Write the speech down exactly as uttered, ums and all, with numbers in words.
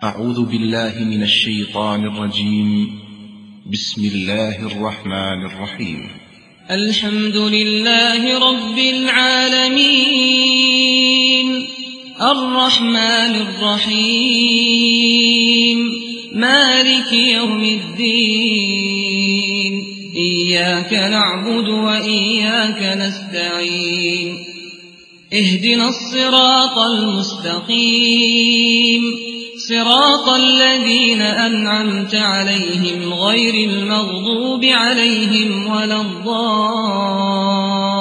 أعوذ بالله من الشيطان الرجيم. بسم الله الرحمن الرحيم. الحمد لله رب العالمين الرحمن الرحيم مالك يوم الدين إياك نعبد وإياك نستعين اهدنا الصراط المستقيم صراط الذين أنعمت عليهم غير المغضوب عليهم ولا الضالين